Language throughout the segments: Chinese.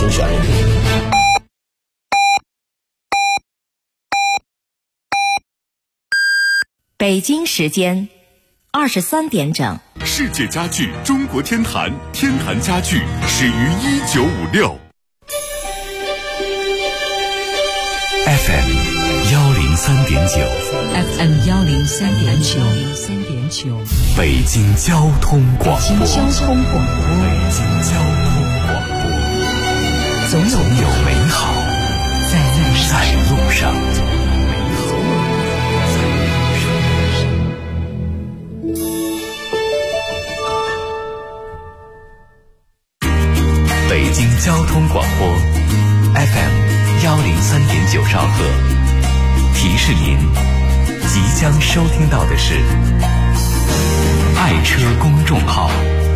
请选1。 北京时间23点整。 世界家具中国天坛，天坛家具始于1956。FM 103.9 FM 103.9 北京交通广播。 北京交通广播，总有美好在路上。 北京交通广播 FM 103.9兆赫，提示您即将收听到的是爱车公众号。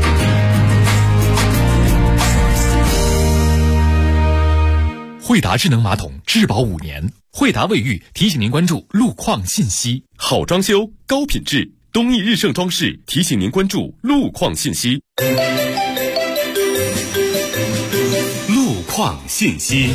惠达智能马桶质保5年，惠达卫浴提醒您关注路况信息。好装修高品质，东益日盛装饰提醒您关注路况信息。路况信息。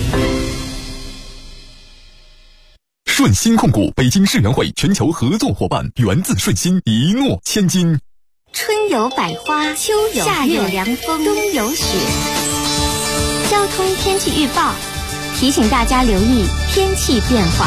顺鑫控股北京世园会全球合作伙伴，源自顺鑫，一诺千金。 春有百花，秋有夏有凉风，冬有雪。交通天气预报提醒大家留意天气变化。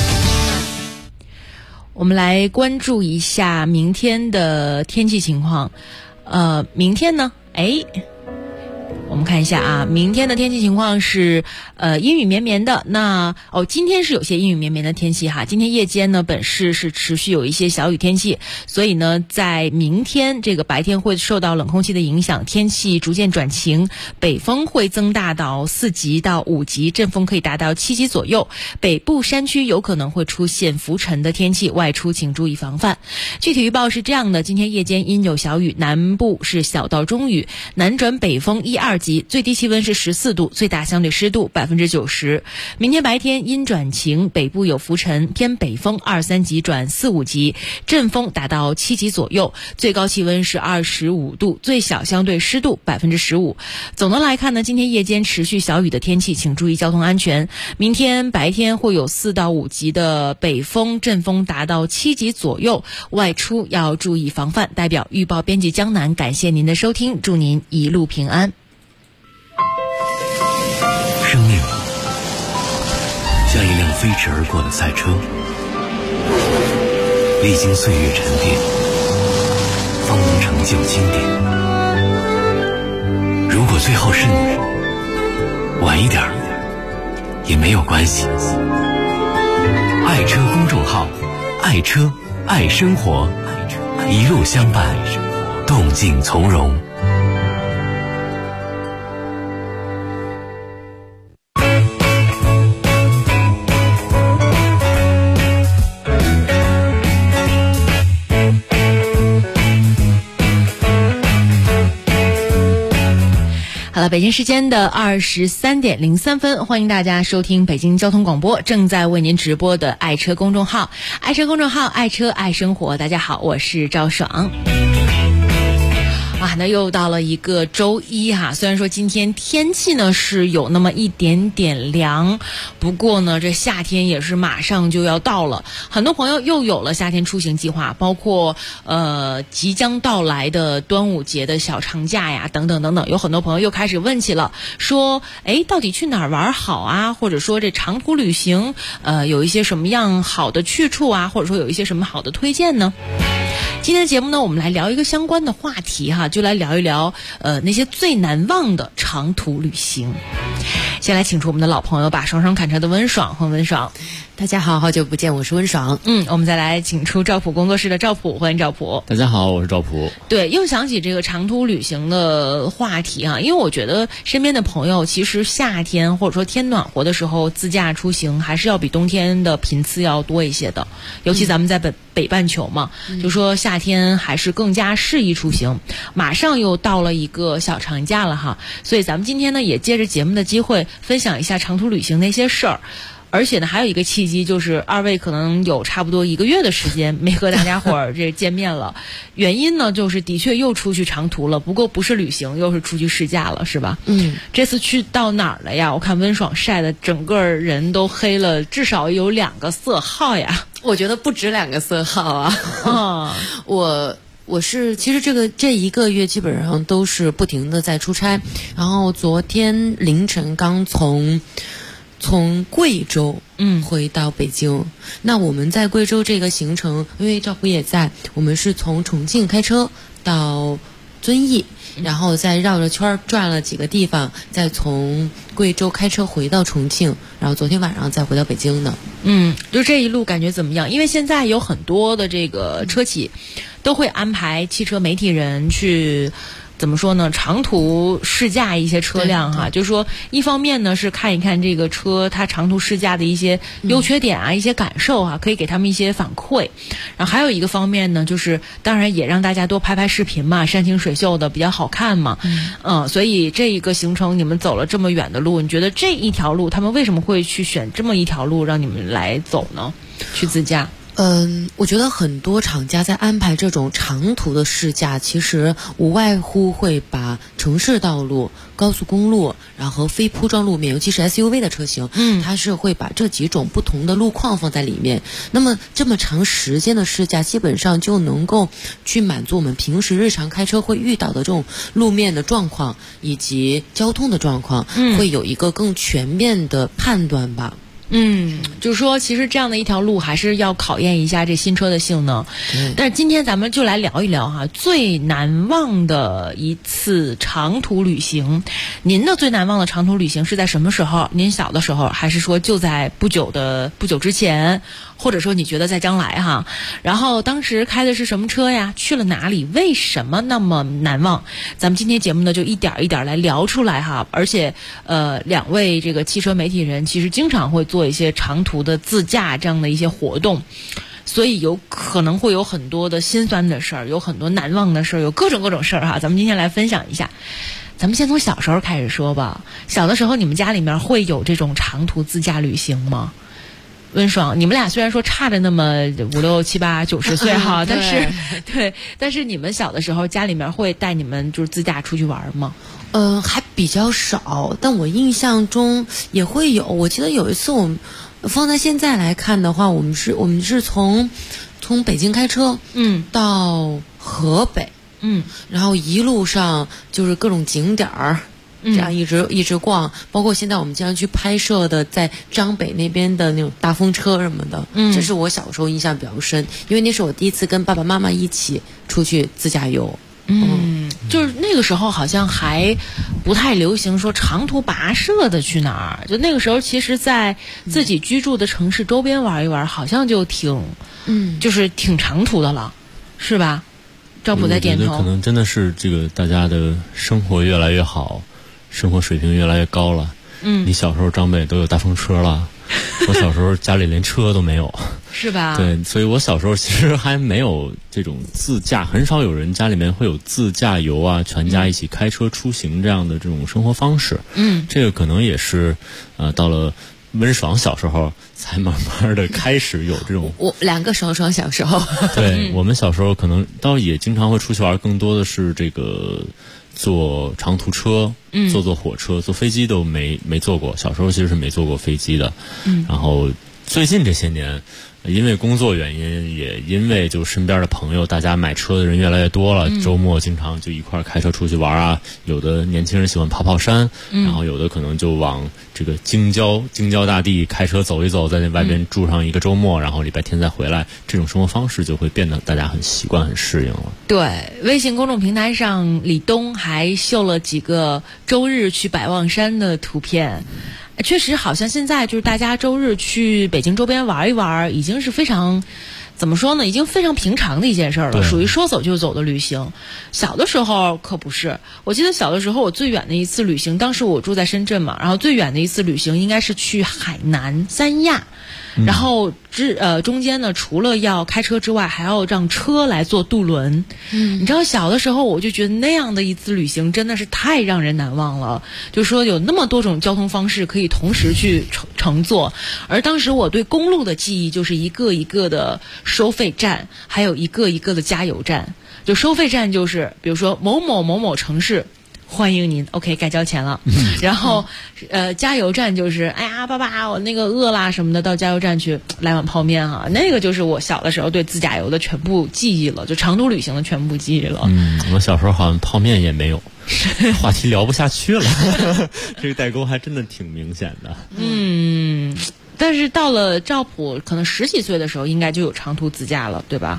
我们来关注一下明天的天气情况。明天呢，我们看一下啊，明天的天气情况是阴雨绵绵的。今天是有些阴雨绵绵的天气哈。今天夜间呢，本市是持续有一些小雨天气，所以呢，在明天这个白天会受到冷空气的影响，天气逐渐转晴，北风会增大到4级到5级，阵风可以达到7级左右。北部山区有可能会出现浮尘的天气，外出请注意防范。具体预报是这样的：今天夜间阴有小雨，南部是小到中雨，南转北风1、2级，最低气温是14度，最大相对湿度90%。明天白天阴转晴，北部有浮尘，偏北风2、3级转4、5级，阵风达到7级左右，最高气温是25度，最小相对湿度15%。总的来看呢，今天夜间持续小雨的天气，请注意交通安全。明天白天会有4到5级的北风，阵风达到7级左右，外出要注意防范。代表预报编辑江南，感谢您的收听，祝您一路平安。 生命像一辆飞驰而过的赛车，历经岁月沉淀，方能成就经典。如果最后是你，晚一点也没有关系。爱车公众号，爱车爱生活，一路相伴，动静从容。 好了，北京时间的23点03分，欢迎大家收听北京交通广播正在为您直播的爱车公众号，爱车公众号，爱车爱生活。大家好，我是赵爽。那又到了一个周一哈，虽然说今天天气呢是有那么一点点凉，不过呢这夏天也是马上就要到了，很多朋友又有了夏天出行计划，包括即将到来的端午节的小长假呀等等等等，有很多朋友又开始问起了，说到底去哪儿玩好啊，或者说这长途旅行有一些什么样好的去处啊，或者说有一些什么好的推荐呢？今天的节目呢，我们来聊一个相关的话题哈，就来聊一聊那些最难忘的长途旅行。先来请出我们的老朋友吧，双双砍车的温爽和温爽。 大家好，好久不见，我是温爽。 我们再来请出赵普工作室的赵普，欢迎赵普。 大家好，我是赵普。 对，又想起这个长途旅行的话题哈，因为我觉得身边的朋友其实夏天或者说天暖和的时候自驾出行还是要比冬天的频次要多一些的，尤其咱们在北半球嘛，就说夏天还是更加适宜出行。马上又到了一个小长假了哈，所以咱们今天呢也借着节目的机会分享一下长途旅行那些事儿。 而且呢，还有一个契机就是二位可能有差不多1个月的时间没和大家伙儿这见面了，原因呢就是的确又出去长途了，不过不是旅行，又是出去试驾了，是吧？这次去到哪儿了呀？我看温爽晒的整个人都黑了，至少有2个色号呀。 我觉得不止2个色号啊。我是其实这1个月基本上都是不停的在出差，然后昨天凌晨刚从贵州回到北京。那我们在贵州这个行程，因为赵普也在，我们是从重庆开车到遵义，然后再绕着圈转了几个地方，再从贵州开车回到重庆，然后昨天晚上再回到北京的。 就这一路感觉怎么样？因为现在有很多的这个车企都会安排汽车媒体人去怎么说呢？长途试驾一些车辆哈，就是说一方面呢是看一看这个车它长途试驾的一些优缺点啊，一些感受哈，可以给他们一些反馈。然后还有一个方面呢，就是当然也让大家多拍拍视频嘛，山清水秀的比较好看嘛。所以这一个行程你们走了这么远的路，你觉得这一条路他们为什么会去选这么一条路让你们来走呢？去自驾？ 我觉得很多厂家在安排这种长途的试驾，其实无外乎会把城市道路、高速公路，然后非铺装路面，尤其是 SUV 的车型，它是会把这几种不同的路况放在里面。那么这么长时间的试驾，基本上就能够去满足我们平时日常开车会遇到的这种路面的状况以及交通的状况，会有一个更全面的判断吧。 就是说其实这样的一条路还是要考验一下这新车的性能。但是今天咱们就来聊一聊哈，最难忘的一次长途旅行。您的最难忘的长途旅行是在什么时候？您小的时候，还是说就在不久之前，或者说你觉得在将来哈？然后当时开的是什么车呀？去了哪里？为什么那么难忘？咱们今天节目呢就一点一点来聊出来哈。而且2位这个汽车媒体人其实经常会做一些长途的自驾这样的一些活动，所以有可能会有很多的心酸的事儿，有很多难忘的事儿，有各种事儿哈。咱们今天来分享一下。咱们先从小时候开始说吧。小的时候你们家里面会有这种长途自驾旅行吗？温爽，你们俩虽然说差着那么5、6、7、8、9、10岁哈，但是你们小的时候家里面会带你们就是自驾出去玩吗？ 还比较少，但我印象中也会有。我记得有一次我们放在现在来看的话，我们是从北京开车到河北，然后一路上就是各种景点儿。这样一直逛，包括现在我们经常去拍摄的在张北那边的那种大风车什么的，这是我小时候印象比较深，因为那是我第一次跟爸爸妈妈一起出去自驾游。 就是那个时候好像还不太流行说长途跋涉的去哪儿，就那个时候其实在自己居住的城市周边玩一玩，好像就就是挺长途的了，是吧？赵普在点头。 我觉得可能真的是这个大家的生活越来越好，生活水平越来越高了。你小时候张北都有大风车了，我小时候家里连车都没有， 是吧？ 对，所以我小时候其实还没有这种自驾，很少有人家里面会有自驾游啊，全家一起开车出行这样的这种生活方式。这个可能也是到了温爽小时候才慢慢的开始有这种。 我2个爽小时候。 对，我们小时候可能倒也经常会出去玩，更多的是这个坐长途车，坐火车，坐飞机都没坐过。小时候其实是没坐过飞机的。然后最近这些年，因为工作原因，也因为就身边的朋友，大家买车的人越来越多了，周末经常就一块开车出去玩啊。有的年轻人喜欢爬山，然后有的可能就往这个京郊大地开车走一走，在那外边住上一个周末，然后礼拜天再回来。这种生活方式就会变得大家很习惯、很适应了。 对，微信公众平台上李东还秀了几个周日去百望山的图片。确实好像现在就是大家周日去北京周边玩一玩，已经是非常怎么说呢，已经非常平常的一件事了，属于说走就走的旅行。小的时候可不是，我记得小的时候我最远的一次旅行，当时我住在深圳嘛，然后最远的一次旅行应该是去海南三亚。然后中间呢，除了要开车之外，还要让车来做渡轮。你知道小的时候我就觉得那样的一次旅行真的是太让人难忘了，就是说有那么多种交通方式可以同时去乘坐。而当时我对公路的记忆就是一个一个的收费站，还有一个一个的加油站。就收费站就是比如说某某某某城市欢迎您 ，OK， 该交钱了。然后，加油站就是，哎呀，爸爸，我那个饿啦什么的，到加油站去来碗泡面哈。那个就是我小的时候对自驾游的全部记忆了，就长途旅行的全部记忆了。 我小时候好像泡面也没有，话题聊不下去了。这个代沟还真的挺明显的。 但是到了赵普，可能10几岁的时候，应该就有长途自驾了，对吧？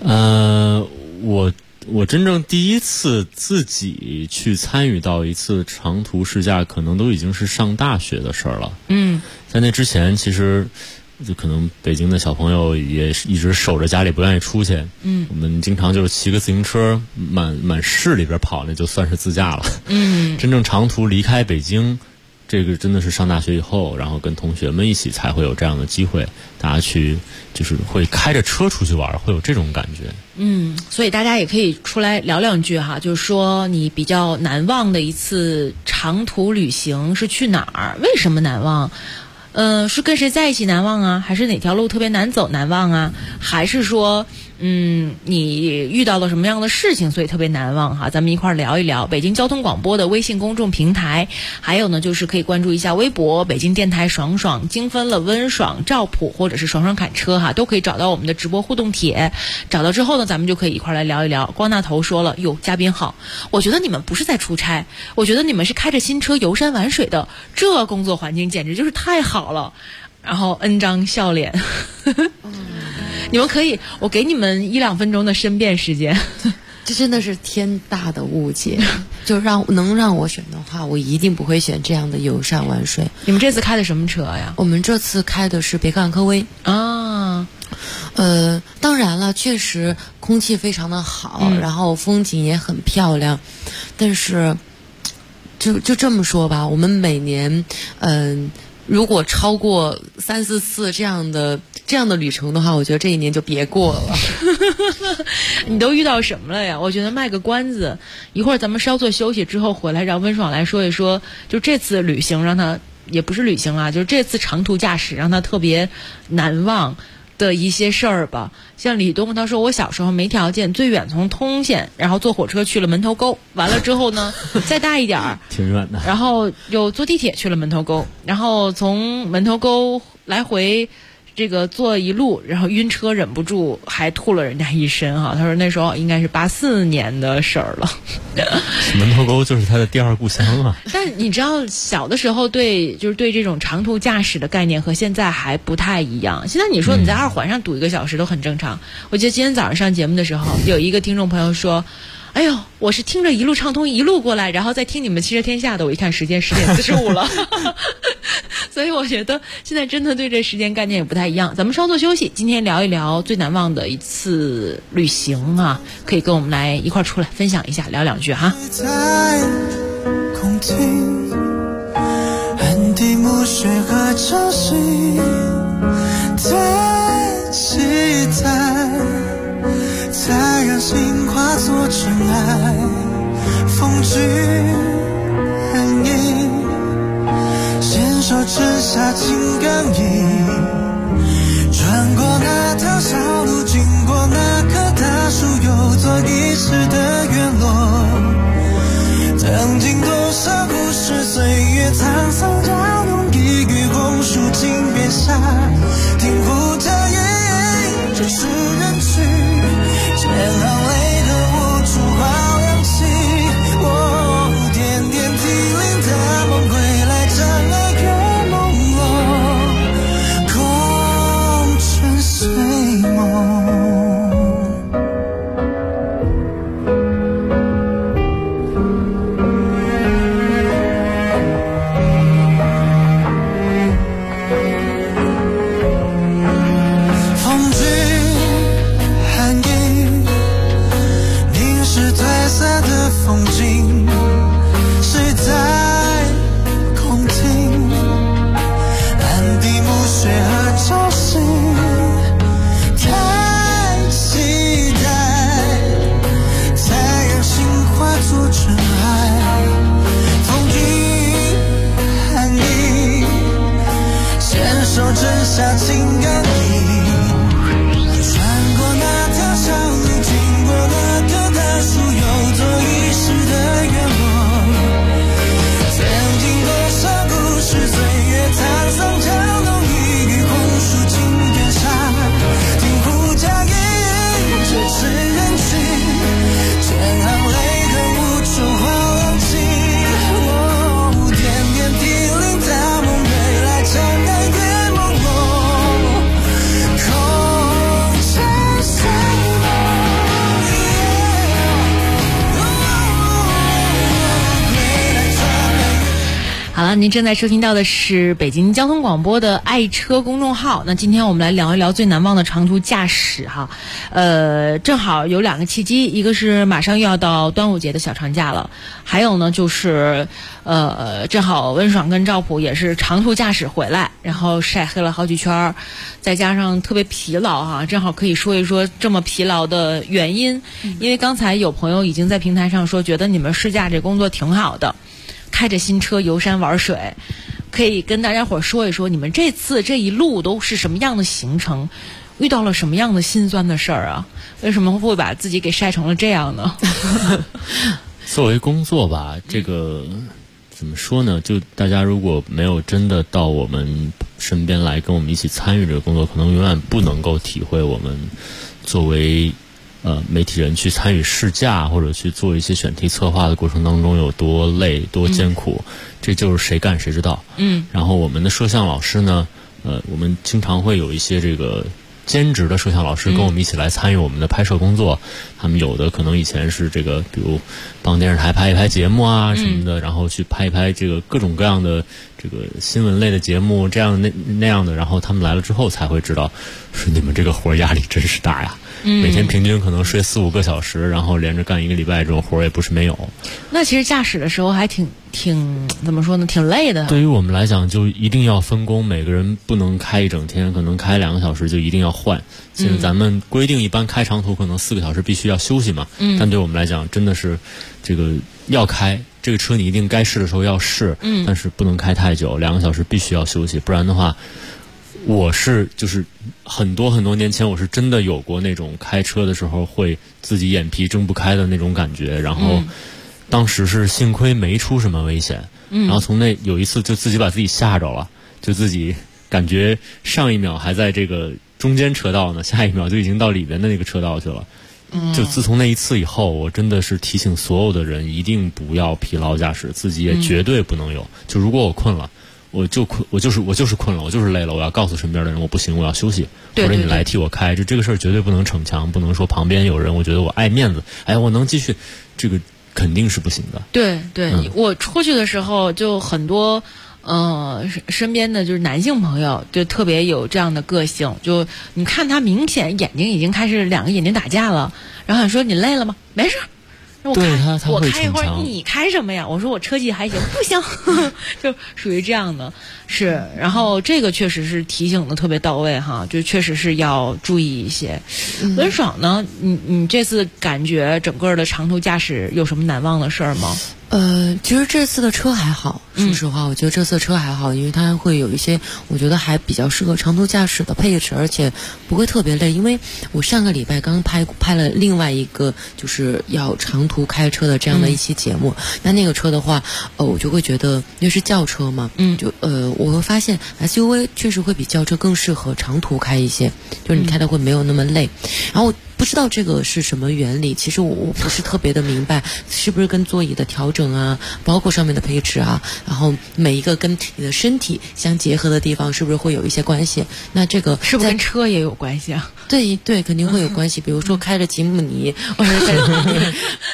我真正第一次自己去参与到一次长途试驾，可能都已经是上大学的事儿了。在那之前，其实就可能北京的小朋友也一直守着家里不愿意出去。我们经常就是骑个自行车满市里边跑，那就算是自驾了。真正长途离开北京，这个真的是上大学以后，然后跟同学们一起才会有这样的机会，大家去就是会开着车出去玩，会有这种感觉。 所以大家也可以出来聊两句哈，就是说你比较难忘的一次长途旅行是去哪儿？为什么难忘？是跟谁在一起难忘啊？还是哪条路特别难走难忘啊？还是说你遇到了什么样的事情所以特别难忘哈？咱们一块儿聊一聊。北京交通广播的微信公众平台，还有呢就是可以关注一下微博北京电台爽爽精分了温爽赵普或者是爽爽侃车哈，都可以找到我们的直播互动帖。找到之后呢，咱们就可以一块儿来聊一聊。光大头说了，哟，嘉宾好，我觉得你们不是在出差，我觉得你们是开着新车游山玩水的，这工作环境简直就是太好了。然后恩张笑脸。你们可以，我给你们1-2分钟的申辩时间。 这真的是天大的误解。就能让我选的话，我一定不会选这样的游山玩水。 你们这次开的什么车呀？ 我们这次开的是别克昂科威啊。 当然了，确实空气非常的好，然后风景也很漂亮，但是就这么说吧，我们每年如果超过3、4次这样的旅程的话，我觉得这一年就别过了。 你都遇到什么了呀？我觉得卖个关子，一会儿咱们稍作休息之后回来，让温爽来说一说，就这次旅行让他也不是旅行啦，就是这次长途驾驶让他特别难忘的一些事儿吧。像李东他说，我小时候没条件，最远从通县，然后坐火车去了门头沟，完了之后呢再大一点儿挺远的， 然后又坐地铁去了门头沟，然后从门头沟来回这个坐一路，然后晕车忍不住还吐了人家一身哈。他说那时候应该是84年的事儿了。 门头沟就是他的第二故乡啊。 但你知道小的时候对这种长途驾驶的概念和现在还不太一样。现在你说你在2环上堵1个小时都很正常。我记得今天早上上节目的时候，有一个听众朋友说，哎呦，我是听着一路畅通一路过来，然后再听你们汽车天下的，我一看时间10点45了。所以我觉得现在真的对这时间概念也不太一样。咱们稍作休息，今天聊一聊最难忘的一次旅行啊，可以跟我们来一块出来分享一下，聊两句哈。 在空听安迪木水和潮汐在期待，才让心化作尘埃，风聚寒意，牵手之下情感意，穿过那条小路，经过那棵大树，又做一世的院落，曾经多少故事，岁月沧桑交融，一语红树惊变下，听不着夜，追逐人群，千行泪和无处好氧气，我点点滴淋的梦归来，斩了个朦胧，空尘随梦。 剩下情感里，穿过那条小路，经过那棵大树，有座遗失的愿望。曾经多少故事，岁月沧桑，交弄一缕红树尽天下，听呼家夜这次人群，千行泪痕无处话忘记。点点滴零大梦归来，长安月朦胧，空城碎梦。 好了，您正在收听到的是北京交通广播的爱车公众号。那今天我们来聊一聊最难忘的长途驾驶哈。正好有2个契机，一个是马上又要到端午节的小长假了，还有呢就是正好温爽跟赵普也是长途驾驶回来，然后晒黑了好几圈，再加上特别疲劳哈，正好可以说一说这么疲劳的原因。因为刚才有朋友已经在平台上说，觉得你们试驾这工作挺好的，开着新车游山玩水，可以跟大家伙说一说你们这次这一路都是什么样的行程，遇到了什么样的心酸的事儿啊？为什么会把自己给晒成了这样呢？ 作为工作吧，这个怎么说呢？就大家如果没有真的到我们身边来跟我们一起参与这个工作，可能永远不能够体会我们作为媒体人去参与试驾或者去做一些选题策划的过程当中有多累多艰苦，这就是谁干谁知道。然后我们的摄像老师呢，我们经常会有一些这个兼职的摄像老师跟我们一起来参与我们的拍摄工作。他们有的可能以前是这个比如帮电视台拍一拍节目啊什么的，然后去拍一拍这个各种各样的这个新闻类的节目，这样那样的，然后他们来了之后才会知道，说你们这个活压力真是大呀。每天平均可能睡4-5个小时，然后连着干1个礼拜，这种活也不是没有。 那其实驾驶的时候还挺怎么说呢，挺累的。 对于我们来讲，就一定要分工，每个人不能开一整天，可能开2个小时就一定要换。现在咱们规定一般开长途可能4个小时必须要休息嘛，但对我们来讲真的是这个要开这个车，你一定该试的时候要试，但是不能开太久，2个小时必须要休息，不然的话。我是就是很多年前，我是真的有过那种开车的时候会自己眼皮睁不开的那种感觉，然后当时是幸亏没出什么危险，然后从那有一次就自己把自己吓着了，就自己感觉上一秒还在这个中间车道呢，下一秒就已经到里边的那个车道去了。就自从那一次以后，我真的是提醒所有的人一定不要疲劳驾驶，自己也绝对不能有。就如果我困了。我就是困了，我就是累了，我要告诉身边的人我不行，我要休息，或者你来替我开，这个事儿绝对不能逞强，不能说旁边有人，我觉得我爱面子，哎，我能继续，这个肯定是不行的。 对，我出去的时候就很多身边的就是男性朋友就特别有这样的个性，就你看他明显眼睛已经开始2个眼睛打架了，然后说你累了吗？没事。我开一会儿，你开什么呀？我说我车技还行，不行，就属于这样的，是。然后这个确实是提醒的特别到位哈，就确实是要注意一些。温爽呢，你这次感觉整个的长途驾驶有什么难忘的事儿吗？ 其实这次的车还好，说实话，我觉得这次车还好，因为它会有一些我觉得还比较适合长途驾驶的配置，而且不会特别累。因为我上个礼拜刚拍了另外一个就是要长途开车的这样的一期节目，那个车的话，我就会觉得因为是轿车嘛，我会发现 SUV 确实会比轿车更适合长途开一些，就是你开的会没有那么累，然后。不知道这个是什么原理，其实我不是特别的明白，是不是跟座椅的调整啊，包括上面的配置啊，然后每一个跟你的身体相结合的地方，是不是会有一些关系？那这个是不是跟车也有关系啊？ 对，肯定会有关系。比如说开着吉姆尼，或者开着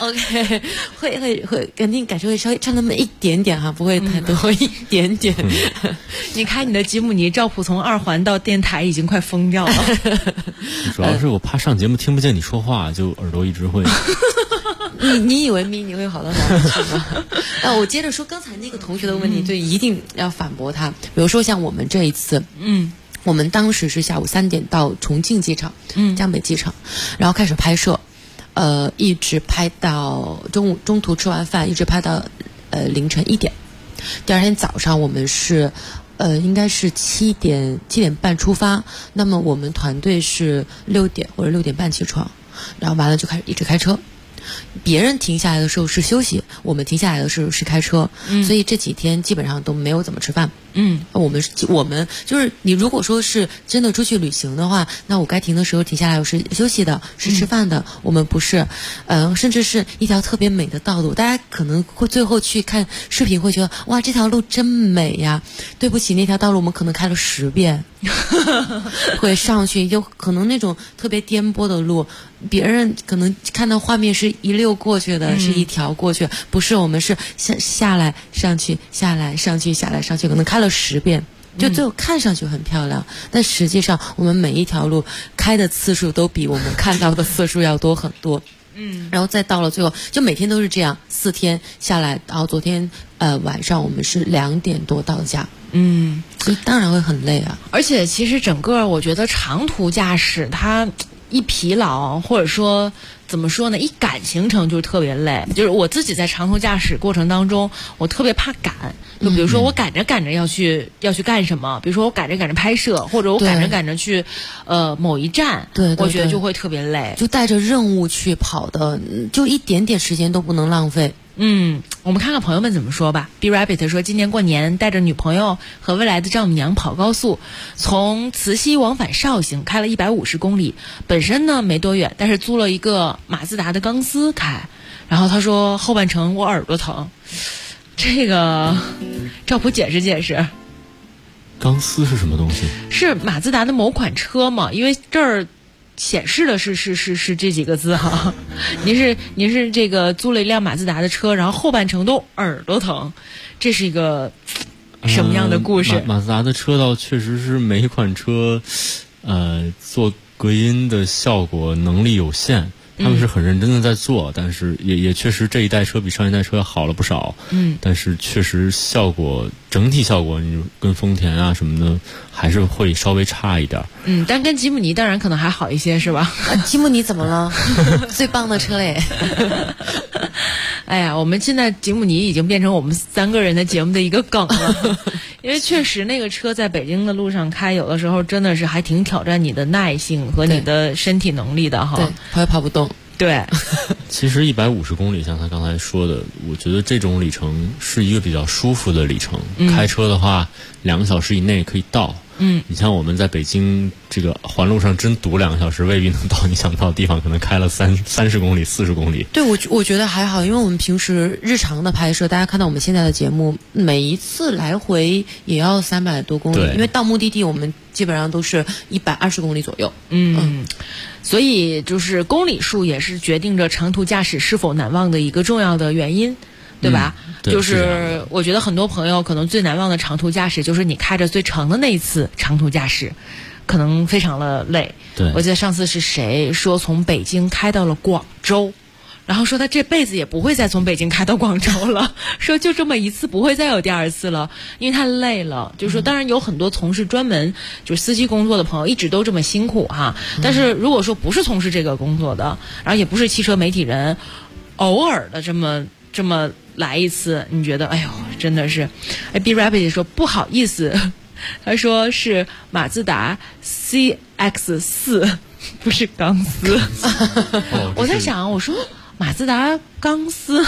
OK， 会肯定感受会稍微差那么一点点哈，不会太多一点点。 你开你的吉姆尼，赵普从2环到电台已经快疯掉了。 主要是我怕上节目听不见你说话，就耳朵一直会。 你以为你会好到哪里去吗？我接着说刚才那个同学的问题，就一定要反驳他。比如说像我们这一次，我们当时是下午3点到重庆机场，江北机场，然后开始拍摄，一直拍到中途吃完饭，一直拍到凌晨1点。第二天早上我们是应该是7点半出发，那么我们团队是6点或者6点半起床，然后完了就开始一直开车。别人停下来的时候是休息，我们停下来的时候是开车，所以这几天基本上都没有怎么吃饭。我们就是你如果说是真的出去旅行的话，那我该停的时候停下来，我是休息的，是吃饭的。我们不是，甚至是一条特别美的道路，大家可能会最后去看视频会觉得哇，这条路真美呀。对不起，那条道路我们可能开了10遍，会上去，就可能那种特别颠簸的路，别人可能看到画面是一溜过去的，是一条过去，不是，我们是下来上去，下来上去，下来上去，可能开了10遍，就最后看上去很漂亮，但实际上我们每一条路开的次数都比我们看到的次数要多很多。然后再到了最后，就每天都是这样，4天下来，然后昨天晚上我们是2点多到家。所以当然会很累啊。 而且其实整个我觉得长途驾驶它一疲劳，或者说怎么说呢，一赶行程就特别累。就是我自己在长途驾驶过程当中，我特别怕赶。就比如说我赶着要去干什么，比如说我赶着拍摄，或者我赶着去某一站，对，我觉得就会特别累， 就带着任务去跑的，就一点点时间都不能浪费。 我们看看朋友们怎么说吧。B Rabbit 说，今年过年带着女朋友和未来的丈母娘跑高速，从慈溪往返绍兴，开了150公里。本身呢没多远，但是租了一个马自达的钢丝开。然后他说后半程我耳朵疼。这个赵普解释解释。 钢丝是什么东西？ 是马自达的某款车嘛？因为这儿显示的是这几个字哈。您是这个租了一辆马自达的车，然后后半程都耳朵疼，这是一个什么样的故事？ 马自达的车倒确实是每一款车，做隔音的效果能力有限。他们是很认真的在做，但是也确实这一代车比上一代车好了不少。但是确实整体效果，你跟丰田啊什么的还是会稍微差一点。 但跟吉姆尼当然可能还好一些，是吧？ 吉姆尼怎么了？最棒的车嘞！ 哎呀，我们现在吉姆尼已经变成我们3个人的节目的一个梗了，因为确实那个车在北京的路上开，有的时候真的是还挺挑战你的耐性和你的身体能力的哈。 对，跑也跑不动。 对， 其实150公里，像他刚才说的，我觉得这种里程是一个比较舒服的里程。开车的话，2个小时以内可以到。你像我们在北京这个环路上真堵2个小时，未必能到你想到的地方，可能开了30公里、40公里。 对，我觉得还好，因为我们平时日常的拍摄，大家看到我们现在的节目，每一次来回也要300多公里，因为到目的地我们基本上都是120公里左右。 所以就是公里数也是决定着长途驾驶是否难忘的一个重要的原因。对吧？就是我觉得很多朋友可能最难忘的长途驾驶，就是你开着最长的那一次长途驾驶，可能非常的累。 对， 我记得上次是谁说从北京开到了广州，然后说他这辈子也不会再从北京开到广州了，说就这么一次不会再有第2次了，因为太累了。就是说当然有很多从事专门就是司机工作的朋友一直都这么辛苦哈，但是如果说不是从事这个工作的，然后也不是汽车媒体人，偶尔的这么来一次，你觉得哎呦真的是。B Rabbit 说不好意思，他说是马自达 CX4 不是钢丝。我在想，我说马自达钢丝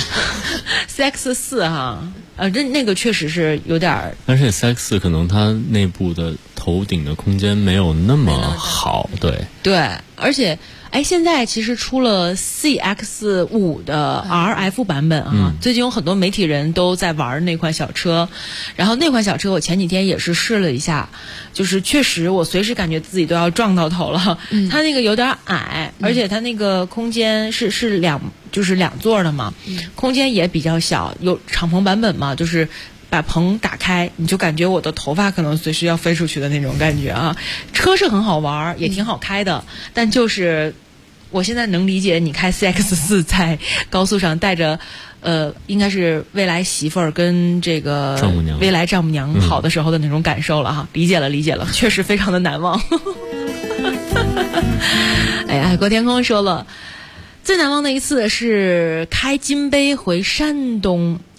CX4 哈，那个确实是有点， 但是 CX4 可能它内部的头顶的空间没有那么好。对， 而且现在其实出了 CX5 的 RF 版本啊，最近有很多媒体人都在玩那款小车，然后那款小车我前几天也是试了一下，就是确实我随时感觉自己都要撞到头了。它那个有点矮，而且它那个空间是两座的嘛，空间也比较小，有敞篷版本嘛，就是把棚打开，你就感觉我的头发可能随时要飞出去的那种感觉啊。车是很好玩，也挺好开的，但就是我现在能理解你开 CX4 在高速上带着应该是未来媳妇儿跟这个未来丈母娘跑的时候的那种感受了哈。理解了，确实非常的难忘。海阔天空说了，最难忘的一次是开金杯回山东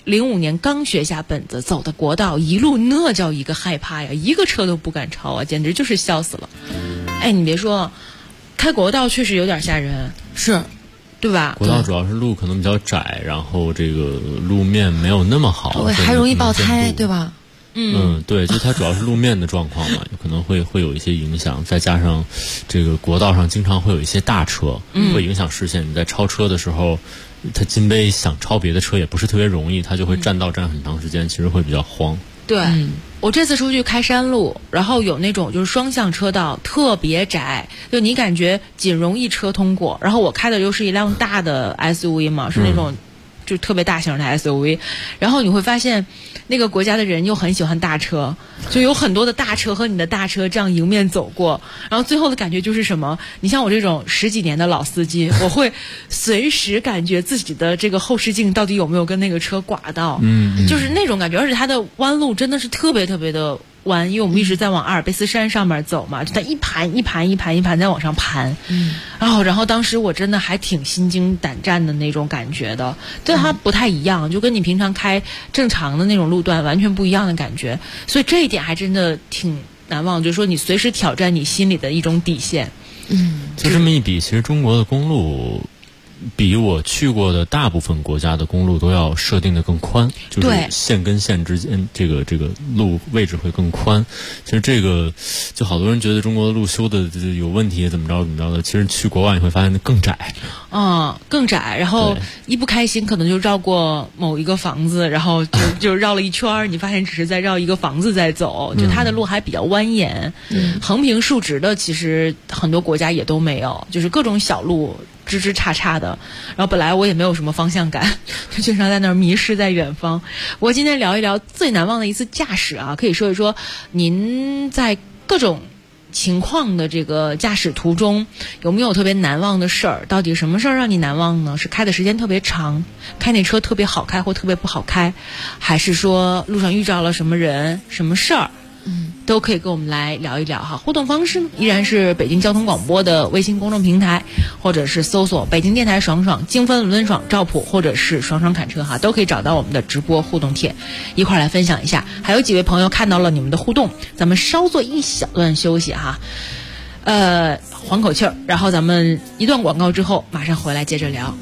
05年刚学下本子，走的国道一路那叫一个害怕呀，一个车都不敢超啊，简直就是笑死了。哎，你别说，开国道确实有点吓人， 是， 对吧？ 国道主要是路可能比较窄，然后这个路面没有那么好， 还容易爆胎，对吧？ 对，就它主要是路面的状况嘛，有可能会有一些影响，再加上这个国道上经常会有一些大车，会影响视线。你在超车的时候，它金杯想超别的车也不是特别容易，它就会占很长时间，其实会比较慌。 对，我这次出去开山路，然后有那种就是双向车道，特别窄，就你感觉仅容一车通过。然后我开的又是一辆大的 SUV 嘛，是那种就特别大型的 SUV，然后你会发现那个国家的人又很喜欢大车，就有很多的大车和你的大车这样迎面走过，然后最后的感觉就是什么？你像我这种10几年的老司机，我会随时感觉自己的这个后视镜到底有没有跟那个车刮到，就是那种感觉，而且它的弯路真的是特别特别的弯，因为我们一直在往阿尔卑斯山上面走嘛，就它一盘在往上盘，然后当时我真的还挺心惊胆战的那种感觉的，对它不太一样，就跟你平常开正常的那种路段完全不一样的感觉，所以这一点还真的挺难忘，就是说你随时挑战你心里的一种底线。 就这么一比，其实中国的公路比我去过的大部分国家的公路都要设定的更宽，就是线跟线之间这个路位置会更宽。其实这个就好多人觉得中国的路修的有问题，怎么着的，其实去国外你会发现更窄。 更窄，然后一不开心可能就绕过某一个房子，然后就绕了一圈，你发现只是在绕一个房子在走，就它的路还比较蜿蜒，横平竖直的其实很多国家也都没有，就是各种小路枝枝杈杈的，然后本来我也没有什么方向感，就经常在那儿迷失在远方。我今天聊一聊最难忘的一次驾驶啊，可以说一说您在各种情况的这个驾驶途中有没有特别难忘的事儿？到底什么事儿让你难忘呢？是开的时间特别长，开那车特别好开或特别不好开，还是说路上遇到了什么人什么事儿？都可以跟我们来聊一聊哈。互动方式依然是北京交通广播的微信公众平台，或者是搜索北京电台爽爽精分轮爽赵普，或者是爽爽侃车哈，都可以找到我们的直播互动帖，一块来分享一下。还有几位朋友看到了你们的互动，咱们稍作一小段休息哈，缓口气儿，然后咱们一段广告之后马上回来接着聊。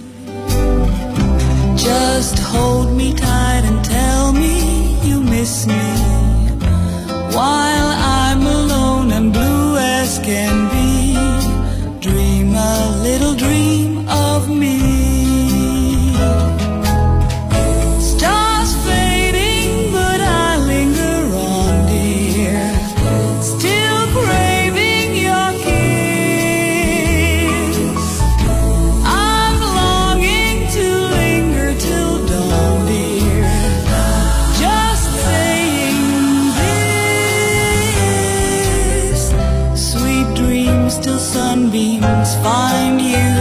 Just hold me tight and tell me you miss me While I'm alone and blue as can be, dream a little dream of me. Stars fading, but I linger on, dear, still craving your kiss. I'm longing to linger till dawn, dear, just saying till sunbeams find you.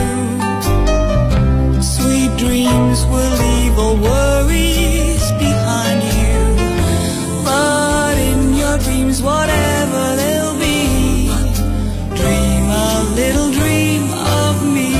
Sweet dreams will leave all worries behind you. But in your dreams, whatever they'll be, dream a little dream of me.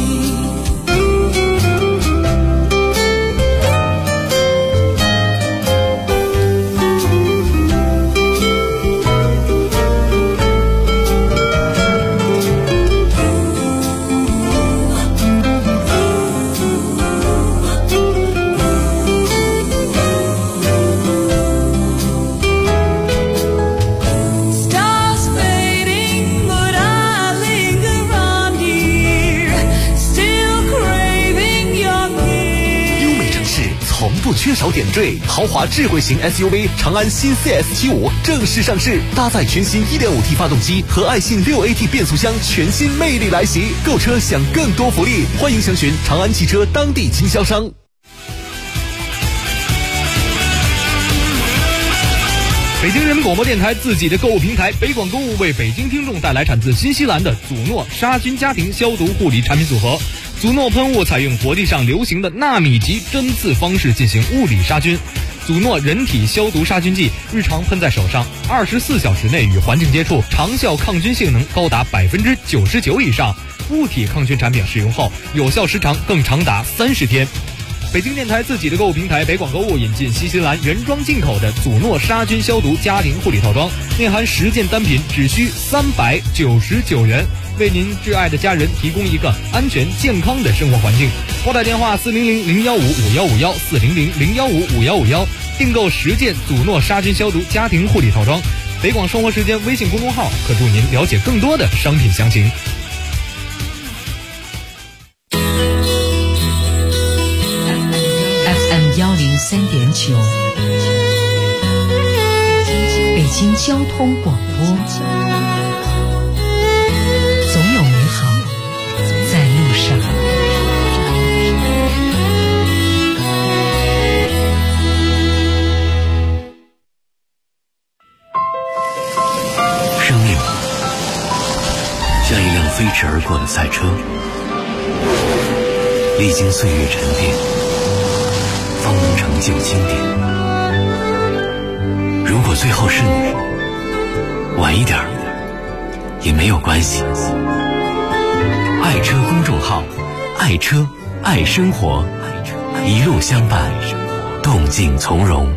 不缺少点缀，豪华智慧型 SUV 长安新 CS75 正式上市，搭载全新 1.5T 发动机和爱信 6AT 变速箱，全新魅力来袭。购车享更多福利，欢迎详询长安汽车当地经销商。 北京人民广播电台自己的购物平台北广购物为北京听众带来产自新西兰的祖诺杀菌家庭消毒护理产品组合。祖诺喷雾采用国际上流行的纳米级针刺方式进行物理杀菌。祖诺人体消毒杀菌剂日常喷在手上，24小时内与环境接触，长效抗菌性能高达99%以上。物体抗菌产品使用后有效时长更长达30天。 北京电台自己的购物平台北广购物引进新西兰原装进口的祖诺杀菌消毒家庭护理套装，内含10件单品，只需399元，为您挚爱的家人提供一个安全健康的生活环境。拨打电话400-015-5151，400-015-5151，订购10件祖诺杀菌消毒家庭护理套装。北广生活时间微信公众号可助您了解更多的商品详情。 FM103.9，北京交通广播，总有美好在路上。 生命像一辆飞驰而过的赛车，历经岁月沉淀，方能成就经典。如果最后是你，晚一点也没有关系。爱车公众号，爱车爱生活，一路相伴，动静从容。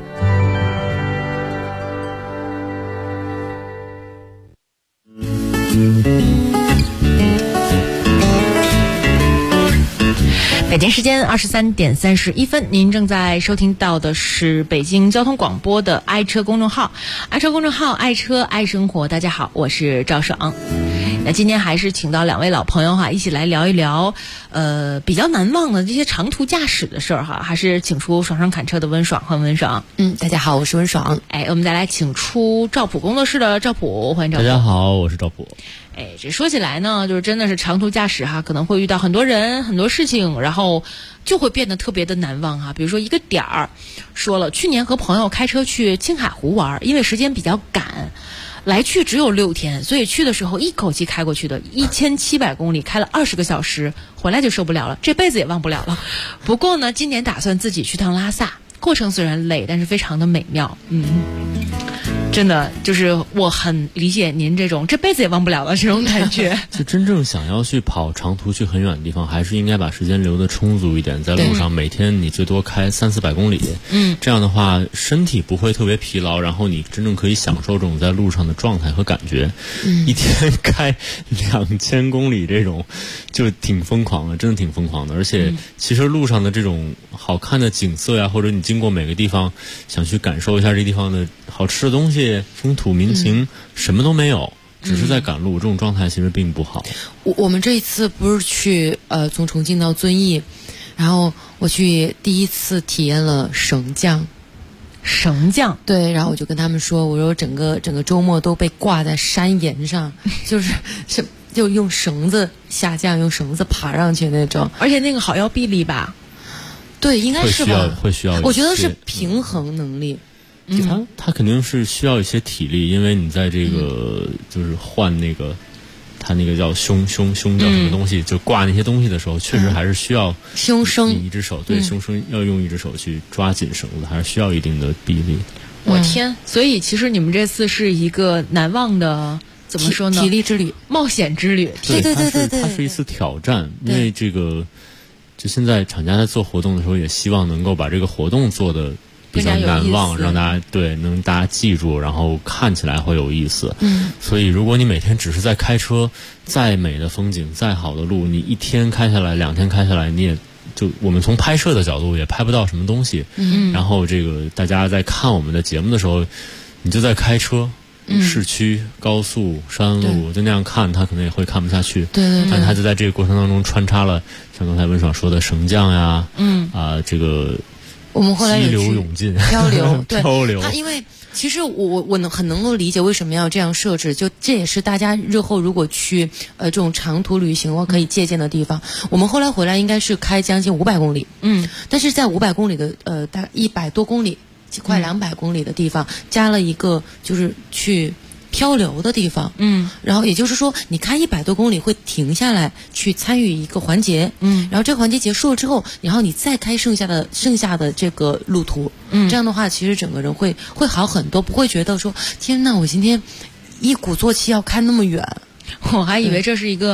北京时间23点31分，您正在收听到的是北京交通广播的爱车公众号，爱车公众号，爱车爱生活。大家好，我是赵爽。那今天还是请到2位老朋友哈，一起来聊一聊比较难忘的这些长途驾驶的事儿哈。还是请出爽爽侃车的温爽，欢迎温爽。 大家好，我是温爽。 我们再来请出赵普工作室的赵普，欢迎赵普。 大家好，我是赵普。 这说起来呢，就是真的是长途驾驶哈，可能会遇到很多人很多事情，然后就会变得特别的难忘哈。比如说一个点儿，说了去年和朋友开车去青海湖玩，因为时间比较赶，来去只有6天，所以去的时候一口气开过去的1700公里，开了20个小时，回来就受不了了，这辈子也忘不了了。不过呢，今年打算自己去趟拉萨，过程虽然累，但是非常的美妙。真的就是我很理解您这种这辈子也忘不了的这种感觉。 就真正想要去跑长途去很远的地方，还是应该把时间留得充足一点，在路上每天你最多开300-400公里，这样的话身体不会特别疲劳，然后你真正可以享受这种在路上的状态和感觉。一天开2000公里这种就挺疯狂的，真的挺疯狂的。而且其实路上的这种好看的景色呀，或者你经过每个地方想去感受一下这地方的好吃的东西，风土民情，什么都没有，只是在赶路，这种状态其实并不好。 我们这一次不是去从重庆到遵义，然后我去第一次体验了绳降。对，然后我就跟他们说，我说整个周末都被挂在山岩上，就用绳子下降，用绳子爬上去那种。 而且那个好要臂力吧？ 对，应该是吧？ 会需要我觉得是平衡能力。 它肯定是需要一些体力，因为你在这个就是换那个它那个叫胸叫什么东西，就挂那些东西的时候，确实还是需要胸绳， 一只手对胸绳要用一只手去抓紧绳子，还是需要一定的臂力。 我天！所以其实你们这次是一个难忘的，怎么说呢？ 体力之旅、 冒险之旅。 对， 它是一次挑战，因为这个就现在厂家在做活动的时候，也希望能够把这个活动做的比较难忘，让大家能大家记住，然后看起来会有意思。所以如果你每天只是在开车，再美的风景，再好的路，你1天开下来2天开下来，你也就我们从拍摄的角度也拍不到什么东西。然后这个大家在看我们的节目的时候，你就在开车，市区、高速、山路，就那样看，他可能也会看不下去。 对。 但他就在这个过程当中穿插了像刚才温爽说的绳降呀，这个。 我们后来也激流勇进， 漂流，对， 漂流。 它因为其实我很能够理解为什么要这样设置，就这也是大家日后如果去这种长途旅行的话可以借鉴的地方。我们后来回来应该是开将近500公里，但是在500公里的大概100多公里，快200公里的地方加了一个就是去漂流的地方，然后也就是说你开100多公里会停下来去参与一个环节，然后这个环节结束了之后，然后你再开剩下的这个路途，这样的话其实整个人会好很多，不会觉得说天哪，我今天一鼓作气要开那么远。 我还以为这是一个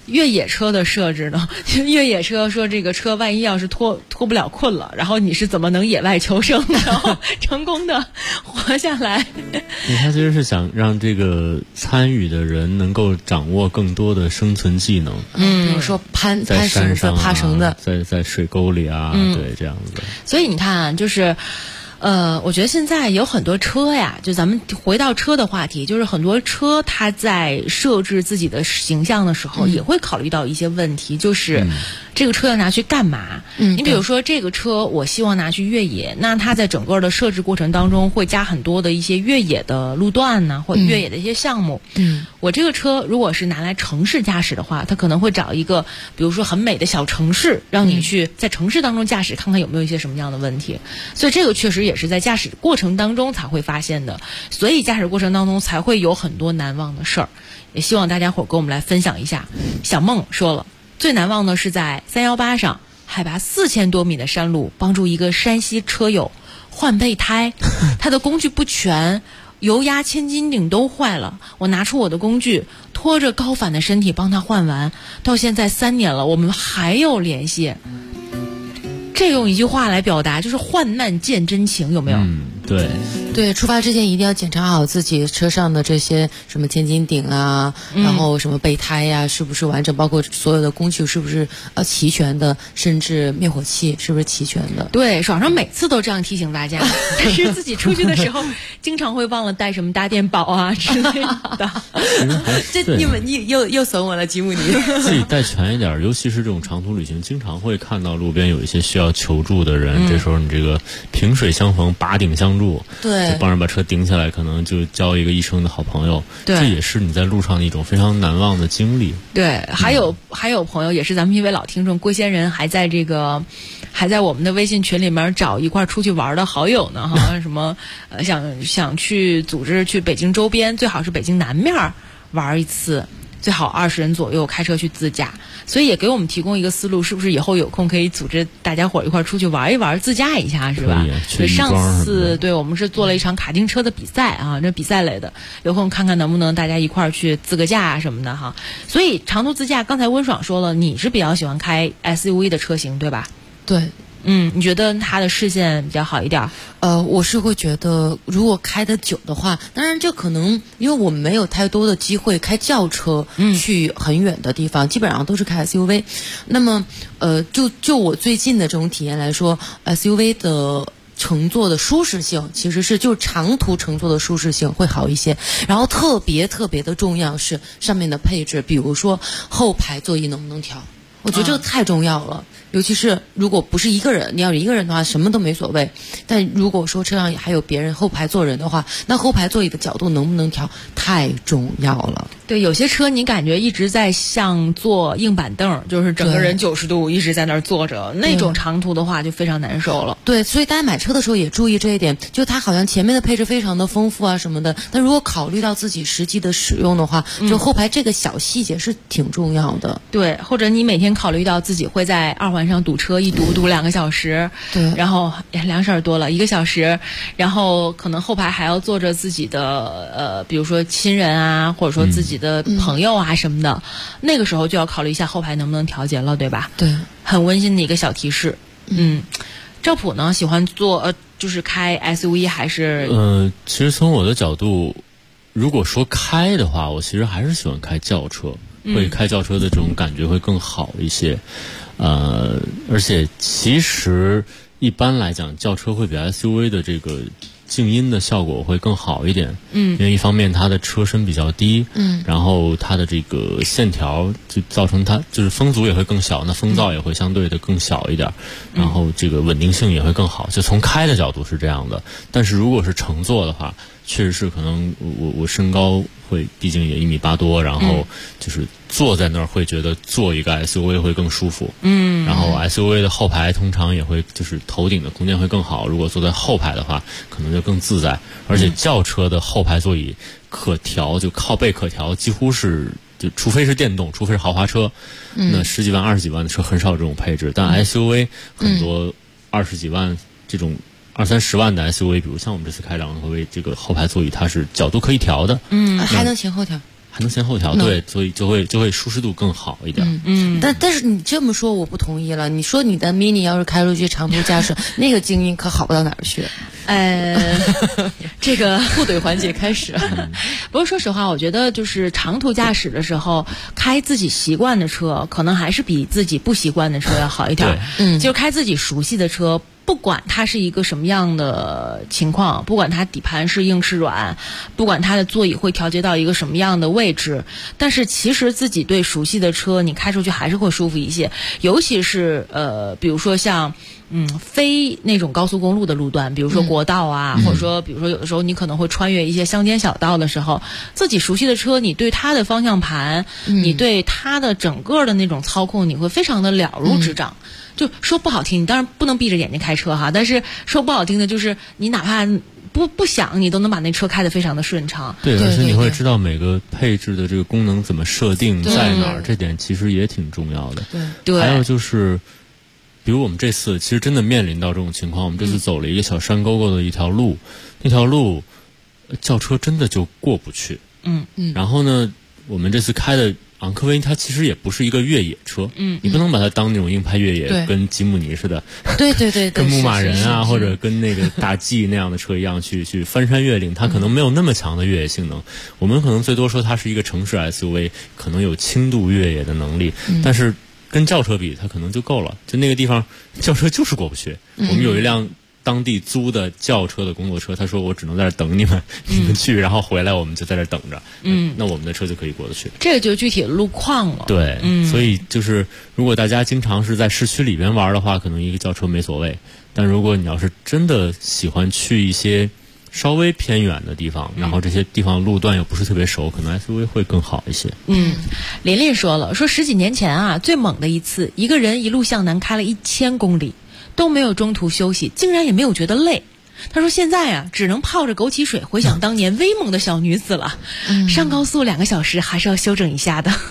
越野车的设置呢？越野车说这个车万一要是脱不了困了，然后你是怎么能野外求生，然后成功的活下来？ 他其实是想让这个参与的人能够掌握更多的生存技能， 比如说攀绳子、爬绳的， 在水沟里啊，对，这样子的。 所以你看，就是。我觉得现在有很多车呀，就咱们回到车的话题，就是很多车它在设置自己的形象的时候，也会考虑到一些问题，就是这个车要拿去干嘛？你比如说这个车，我希望拿去越野，那它在整个的设置过程当中会加很多的一些越野的路段呢，或者越野的一些项目。我这个车如果是拿来城市驾驶的话，它可能会找一个，比如说很美的小城市，让你去在城市当中驾驶，看看有没有一些什么样的问题。所以这个确实也是在驾驶过程当中才会发现的，所以驾驶过程当中才会有很多难忘的事儿。也希望大家伙跟我们来分享一下。小梦说了，最难忘的是在318上海拔4000多米的山路，帮助一个山西车友换备胎，他的工具不全，油压千斤顶都坏了，我拿出我的工具，拖着高反的身体帮他换完，到现在3年了，我们还有联系。这用一句话来表达，就是患难见真情，有没有？ 对，出发之前一定要检查好自己车上的这些什么千斤顶啊，然后什么备胎呀，是不是完整，包括所有的工具是不是齐全的，甚至灭火器是不是齐全的。 对，爽爽每次都这样提醒大家，但是自己出去的时候经常会忘了带什么搭电宝啊之类的。 这你又损我了，吉姆尼。 自己带全一点，尤其是这种长途旅行，经常会看到路边有一些需要求助的人，这时候你这个萍水相逢，拔顶相助， 对， 就帮人把车顶起来，可能就交一个一生的好朋友。 对， 这也是你在路上的一种非常难忘的经历。 对，还有朋友也是咱们一位老听众龟仙人，还在我们的微信群里面找一块出去玩的好友呢，好像什么想去组织去北京周边，最好是北京南面玩一次。最好20人左右开车去自驾，所以也给我们提供一个思路，是不是以后有空可以组织大家伙一块出去玩一玩，自驾一下，是吧？ 所以上次对我们是做了一场卡丁车的比赛啊，这比赛类的，有空看看能不能大家一块去自个驾啊什么的哈。所以长途自驾，刚才温爽说了，你是比较喜欢开 SUV 的车型，对吧？ 对。 你觉得它的视线比较好一点？ 我是会觉得，如果开得久的话，当然这可能因为我们没有太多的机会开轿车去很远的地方，基本上都是开 SUV。那么，就我最近的这种体验来说 ，SUV 的乘坐的舒适性其实是就长途乘坐的舒适性会好一些。然后特别的重要是上面的配置，比如说后排座椅能不能调，我觉得这个太重要了。尤其是如果不是一个人，你要是一个人的话什么都没所谓，但如果说车上还有别人后排坐人的话，那后排座椅的角度能不能调太重要了。 对，有些车你感觉一直在像坐硬板凳，就是整个人90度一直在那儿坐着，那种长途的话就非常难受了。 对，所以大家买车的时候也注意这一点，就它好像前面的配置非常的丰富啊什么的，但如果考虑到自己实际的使用的话，就后排这个小细节是挺重要的。 对，或者你每天考虑到自己会在2环上堵车，一堵2个小时， 对， 然后2事儿多了1个小时，然后可能后排还要坐着自己的比如说亲人啊，或者说自己的朋友啊什么的，那个时候就要考虑一下后排能不能调节了，对吧？ 对， 很温馨的一个小提示。赵普呢喜欢坐就是开 SUV 还是？ 其实从我的角度，如果说开的话，我其实还是喜欢开轿车，会开轿车的这种感觉会更好一些。而且其实一般来讲，轿车会比 SUV 的这个静音的效果会更好一点。因为一方面它的车身比较低，然后它的这个线条就造成它就是风阻也会更小，那风噪也会相对的更小一点，然后这个稳定性也会更好。就从开的角度是这样的，但是如果是乘坐的话，确实是可能我身高会毕竟也1.8米多，然后就是坐在那儿会觉得坐一个 SUV 会更舒服。然后 SUV 的后排通常也会就是头顶的空间会更好，如果坐在后排的话可能就更自在。而且轿车的后排座椅可调，就靠背可调，几乎是就除非是电动，除非是豪华车，那10几万20几万的车很少有这种配置，但 SUV 很多20几万这种20-30万的 SUV， 比如像我们这次开朗科威，这个后排座椅它是角度可以调的， 还能前后调。 还能前后调，对，所以就会舒适度更好一点。 但是你这么说我不同意了。你说你的 mini 要是开出去长途驾驶，那个静音可好不到哪儿去。 这个互怼环节开始。 不过说实话，我觉得就是长途驾驶的时候开自己习惯的车，可能还是比自己不习惯的车要好一点。就开自己熟悉的车。不管它是一个什么样的情况，不管它底盘是硬是软，不管它的座椅会调节到一个什么样的位置，但是其实自己对熟悉的车，你开出去还是会舒服一些。尤其是比如说像非那种高速公路的路段，比如说国道啊，或者说比如说有的时候你可能会穿越一些乡间小道的时候，自己熟悉的车，你对它的方向盘，你对它的整个的那种操控，你会非常的了如指掌。就说不好听，你当然不能闭着眼睛开车哈，但是说不好听的就是你哪怕不想，你都能把那车开得非常的顺畅。 对，而且你会知道每个配置的这个功能怎么设定在哪儿，这点其实也挺重要的。 对， 还有就是比如我们这次其实真的面临到这种情况，我们这次走了一个小山沟沟的一条路，那条路轿车真的就过不去。然后呢，我们这次开的昂科威它其实也不是一个越野车，你不能把它当那种硬派越野，跟吉姆尼似的， 对， 跟牧马人啊或者跟那个大 G 那样的车一样去翻山越岭，它可能没有那么强的越野性能。我们可能最多说它是一个城市 SUV， 可能有轻度越野的能力，但是跟轿车比，它可能就够了。就那个地方，轿车就是过不去。我们有一辆当地租的轿车的工作车，他说我只能在这等你们去，然后回来我们就在这等着。那我们的车就可以过得去。 这个就是具体的路况了。 对，所以就是如果大家经常是在市区里边玩的话，可能一个轿车没所谓。但如果你要是真的喜欢去一些稍微偏远的地方，然后这些地方路段又不是特别熟，可能 SUV 会更好一些。 琳琳说了，说10几年前啊，最猛的一次，一个人一路向南开了1000公里。都没有中途休息，竟然也没有觉得累。他说现在啊，只能泡着枸杞水回想当年威猛的小女子了。上高速2个小时还是要休整一下的。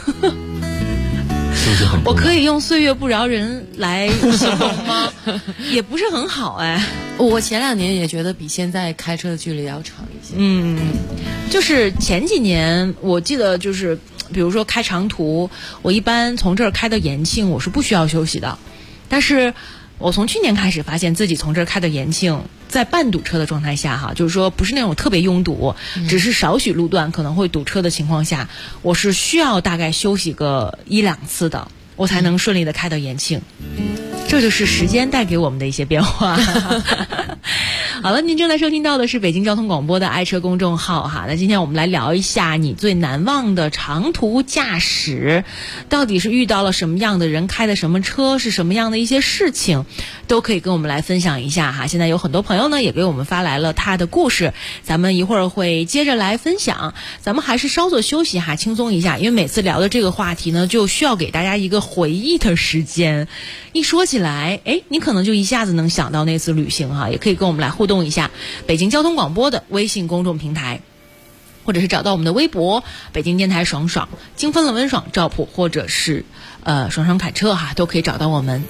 我可以用岁月不饶人来形容吗？也不是很好哎。 我前2年也觉得比现在开车的距离要长一些。 就是前几年我记得就是比如说开长途，我一般从这儿开到延庆我是不需要休息的，但是我从去年开始发现自己从这儿开到延庆，在半堵车的状态下哈，就是说不是那种特别拥堵，只是少许路段可能会堵车的情况下，我是需要大概休息个1-2次的，我才能顺利的开到延庆。这就是时间带给我们的一些变化。好了，您正在收听到的是北京交通广播的爱车公众号哈。那今天我们来聊一下你最难忘的长途驾驶，到底是遇到了什么样的人，开的什么车，是什么样的一些事情，都可以跟我们来分享一下哈。现在有很多朋友呢也给我们发来了他的故事，咱们一会儿会接着来分享。咱们还是稍作休息哈，轻松一下，因为每次聊的这个话题呢，就需要给大家一个回忆的时间。一说起来，你可能就一下子能想到那次旅行哈，也可以跟我们来互动一下。北京交通广播的微信公众平台，或者是找到我们的微博北京电台爽爽、精分了温爽、赵普，或者是爽爽侃车哈，都可以找到我们。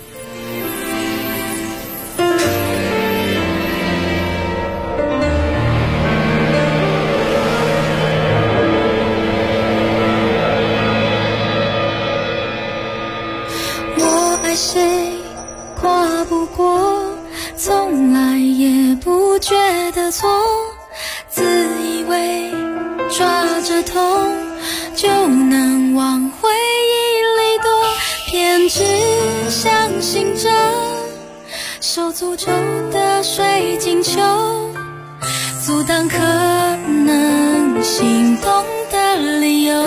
我爱谁跨不过，从来也不觉得错，自以为抓着痛就能往回忆里躲，偏只相信着受诅咒的水晶球，阻挡可能心动的理由，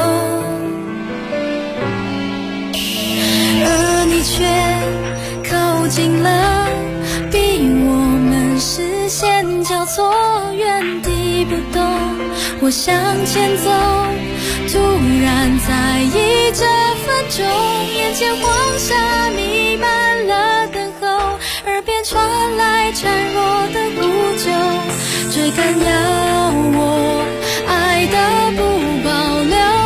而你却靠近了，逼我们视线交错，原地不动。我向前走，突然在意这分钟，眼前黄沙弥漫了等候，耳边传来孱弱的呼救，追赶要我爱的不保留。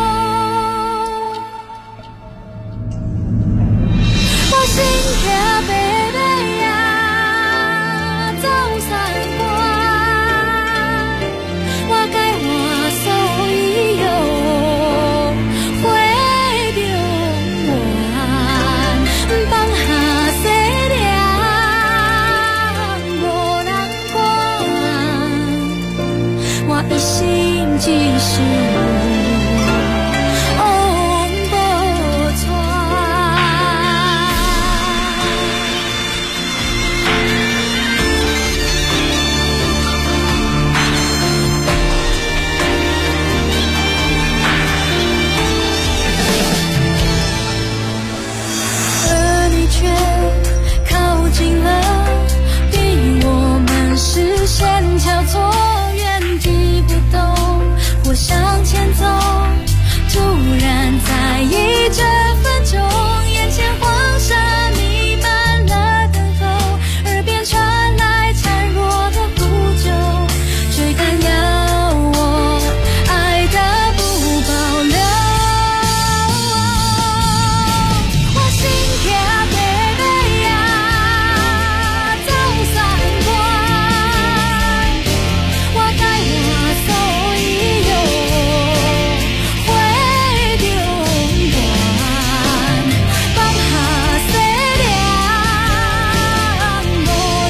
我心跳baby呀，走散过，我该我所以有。 继续。线交错，原地不动，或向前走。突然在意这分钟，眼前黄沙弥漫了等候，耳边传来孱弱的呼救，追赶要我爱的不保留。我心跳贝贝呀，走散关。我该我所以有会中断，放下西凉无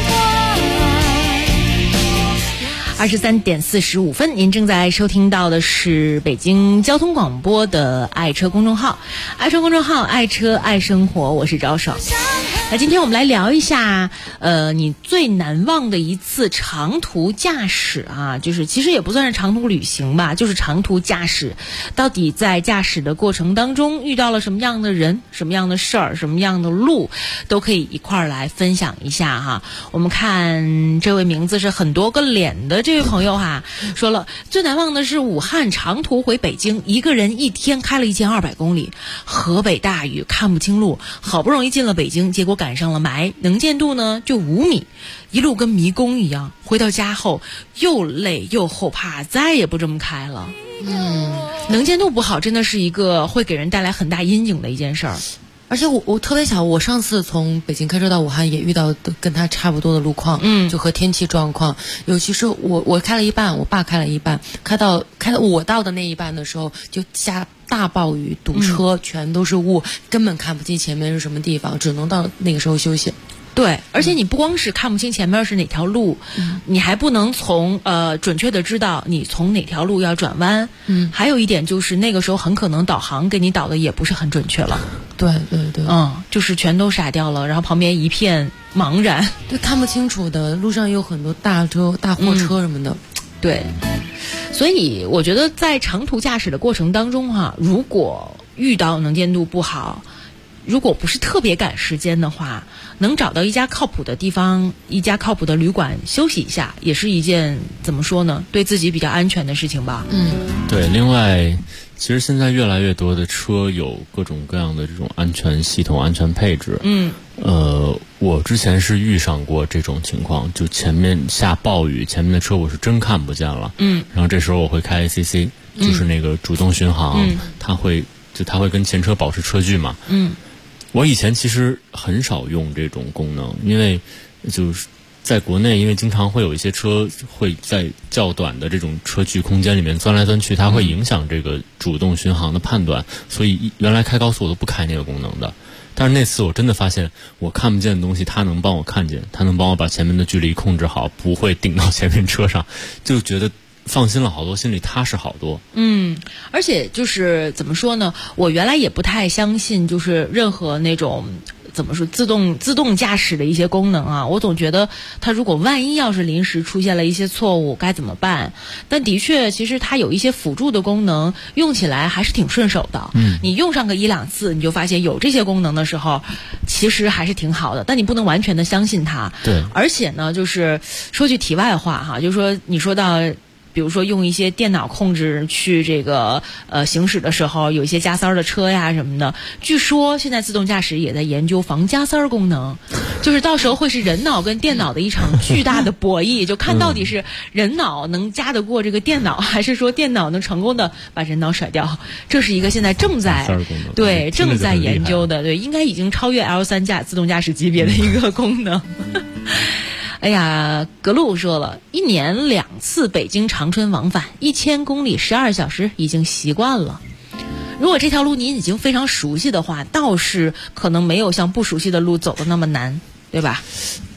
人管。 23:45，您正在收听到的是北京交通广播的爱车公众号，爱车公众号，爱车爱生活，我是赵爽。那今天我们来聊一下，你最难忘的一次长途驾驶啊，就是其实也不算是长途旅行吧，就是长途驾驶。到底在驾驶的过程当中遇到了什么样的人、什么样的事儿、什么样的路，都可以一块儿来分享一下哈。我们看这位名字是很多个脸的这位朋友哈，说了最难忘的是武汉长途回北京，一个人一天开了1200公里，河北大雨看不清路，好不容易进了北京，结果赶上了霾，能见度呢就5米，一路跟迷宫一样。回到家后又累又后怕，再也不这么开了。能见度不好真的是一个会给人带来很大阴影的一件事儿。 而且我特别想，我上次从北京开车到武汉也遇到的跟他差不多的路况，就和天气状况，尤其是我开了一半，我爸开了一半，开到我到的那一半的时候，就下大暴雨，堵车，全都是雾，根本看不清前面是什么地方，只能到那个时候休息。 对，而且你不光是看不清前面是哪条路，你还不能准确的知道你从哪条路要转弯。还有一点就是那个时候很可能导航给你导的也不是很准确了。 对对对， 就是全都傻掉了，然后旁边一片茫然， 对，看不清楚的，路上有很多大车、大货车什么的。 对，所以我觉得在长途驾驶的过程当中哈，如果遇到能见度不好，如果不是特别赶时间的话，能找到一家靠谱的地方，一家靠谱的旅馆休息一下，也是一件怎么说呢，对自己比较安全的事情吧。 对。另外，其实现在越来越多的车有各种各样的这种安全系统、安全配置。我之前是遇上过这种情况，就前面下暴雨，前面的车我是真看不见了。然后这时候我会开 ACC，就是那个主动巡航，它会跟前车保持车距嘛。我以前其实很少用这种功能，因为就是在国内，因为经常会有一些车会在较短的这种车距空间里面钻来钻去，它会影响这个主动巡航的判断，所以原来开高速我都不开那个功能的。但是那次我真的发现，我看不见的东西它能帮我看见，它能帮我把前面的距离控制好，不会顶到前面车上，就觉得放心了好多，心里踏实好多。 而且就是怎么说呢，我原来也不太相信就是任何那种怎么说自动驾驶的一些功能啊，我总觉得它如果万一要是临时出现了一些错误该怎么办。但的确其实它有一些辅助的功能，用起来还是挺顺手的。你用上个1-2次，你就发现有这些功能的时候其实还是挺好的，但你不能完全的相信它。 对， 而且呢就是说句题外话哈，就是说你说到比如说用一些电脑控制去这个行驶的时候，有一些加塞儿的车呀什么的，据说现在自动驾驶也在研究防加塞儿功能，就是到时候会是人脑跟电脑的一场巨大的博弈，就看到底是人脑能加得过这个电脑，还是说电脑能成功的把人脑甩掉。这是一个现在正在研究的，对，应该已经超越 L3 自动驾驶级别的一个功能。哎呀，格路说了，1年2次北京长春往返，1000公里12小时，已经习惯了。如果这条路你已经非常熟悉的话，倒是可能没有像不熟悉的路走的那么难，对吧？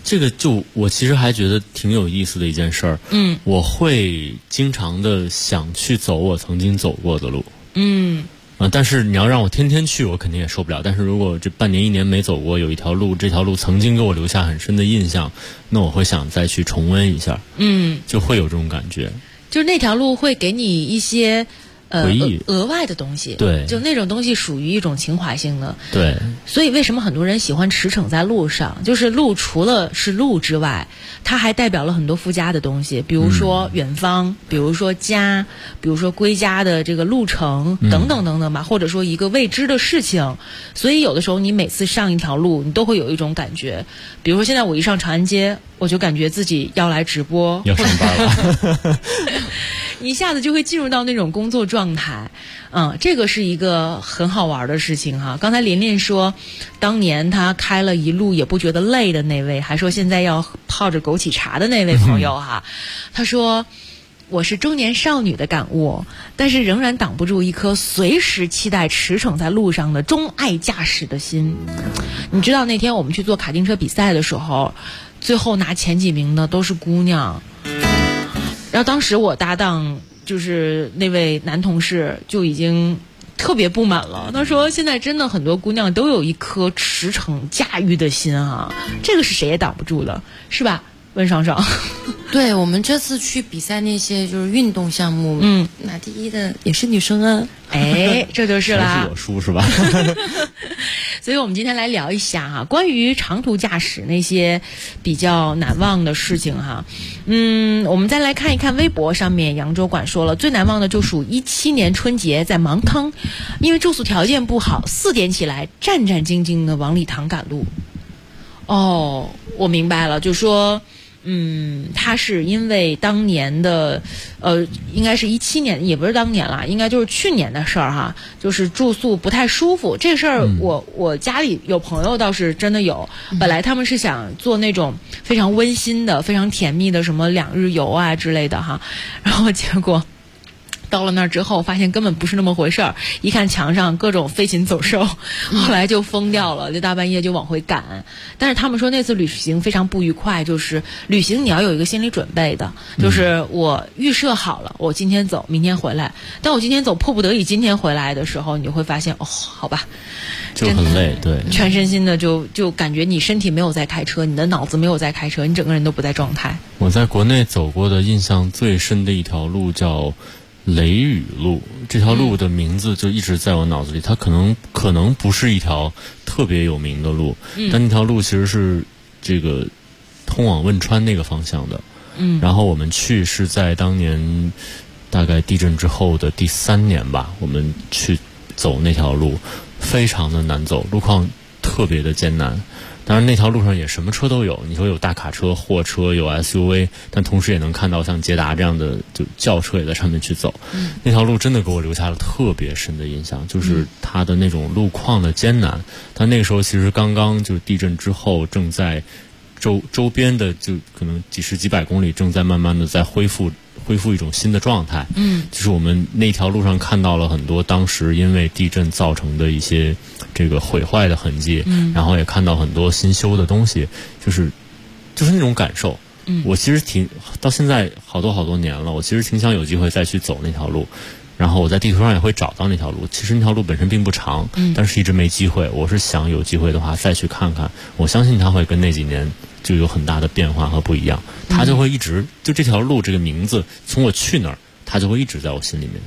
这个我其实还觉得挺有意思的一件事儿。我会经常的想去走我曾经走过的路。但是你要让我天天去，我肯定也受不了。但是如果这半年1年没走过，有一条路，这条路曾经给我留下很深的印象，那我会想再去重温一下。就会有这种感觉。 就是那条路会给你一些回忆额外的东西， 对， 就那种东西属于一种情怀性的， 对。 所以为什么很多人喜欢驰骋在路上？就是路除了是路之外，它还代表了很多附加的东西，比如说远方，比如说家，比如说归家的这个路程等等等等吧，或者说一个未知的事情。所以有的时候你每次上一条路，你都会有一种感觉，比如说现在我一上长安街，我就感觉自己要来直播， 要上班了。 你一下子就会进入到那种工作状态。这个是一个很好玩的事情哈。刚才琳琳说当年他开了一路也不觉得累的那位，还说现在要泡着枸杞茶的那位朋友哈，他说我是中年少女的感悟，但是仍然挡不住一颗随时期待驰骋在路上的钟爱驾驶的心。你知道那天我们去做卡丁车比赛的时候，最后拿前几名的都是姑娘，然后当时我搭档就是那位男同事就已经特别不满了，他说现在真的很多姑娘都有一颗驰骋驾驭的心啊，这个是谁也挡不住的，是吧温爽爽？ 对，我们这次去比赛那些就是运动项目，拿第一的也是女生啊。 这就是啦， 还是我输是吧？ 所以我们今天来聊一下哈，关于长途驾驶那些比较难忘的事情哈。我们再来看一看微博上面，扬州馆说了，最难忘的就属17年春节在芒康，因为住宿条件不好，4点起来战战兢兢的往礼堂赶路。我明白了，就说他是因为当年的应该是17年，也不是当年啦，应该就是去年的事儿哈，就是住宿不太舒服。这事儿我家里有朋友倒是真的有，本来他们是想做那种非常温馨的非常甜蜜的什么2日游啊之类的哈，然后结果到了那儿之后发现根本不是那么回事儿，一看墙上各种飞禽走兽，后来就疯掉了，就大半夜就往回赶。但是他们说那次旅行非常不愉快，就是旅行你要有一个心理准备的，就是我预设好了我今天走明天回来，但我今天走迫不得已今天回来的时候，你就会发现好吧， 就很累，对， 全身心的就感觉你身体没有在开车，你的脑子没有在开车，你整个人都不在状态。 我在国内走过的印象最深的一条路叫雷雨路，这条路的名字就一直在我脑子里。它可能不是一条特别有名的路，但那条路其实是这个通往汶川那个方向的。然后我们去是在当年大概地震之后的第3年吧，我们去走那条路，非常的难走，路况特别的艰难。当然那条路上也什么车都有，你说有大卡车、货车，有 SUV， 但同时也能看到像捷达这样的就轿车也在上面去走。那条路真的给我留下了特别深的印象，就是它的那种路况的艰难。它那个时候其实刚刚就地震之后，正在周边的就可能几十几百公里正在慢慢的在恢复一种新的状态。就是我们那条路上看到了很多当时因为地震造成的一些这个毁坏的痕迹，然后也看到很多新修的东西，就是那种感受。我其实到现在好多年了，我其实挺想有机会再去走那条路，然后我在地图上也会找到那条路。其实那条路本身并不长，但是一直没机会。我是想有机会的话再去看看，我相信它会跟那几年就有很大的变化和不一样。它就会一直就这条路这个名字，从我去那儿，它就会一直在我心里面。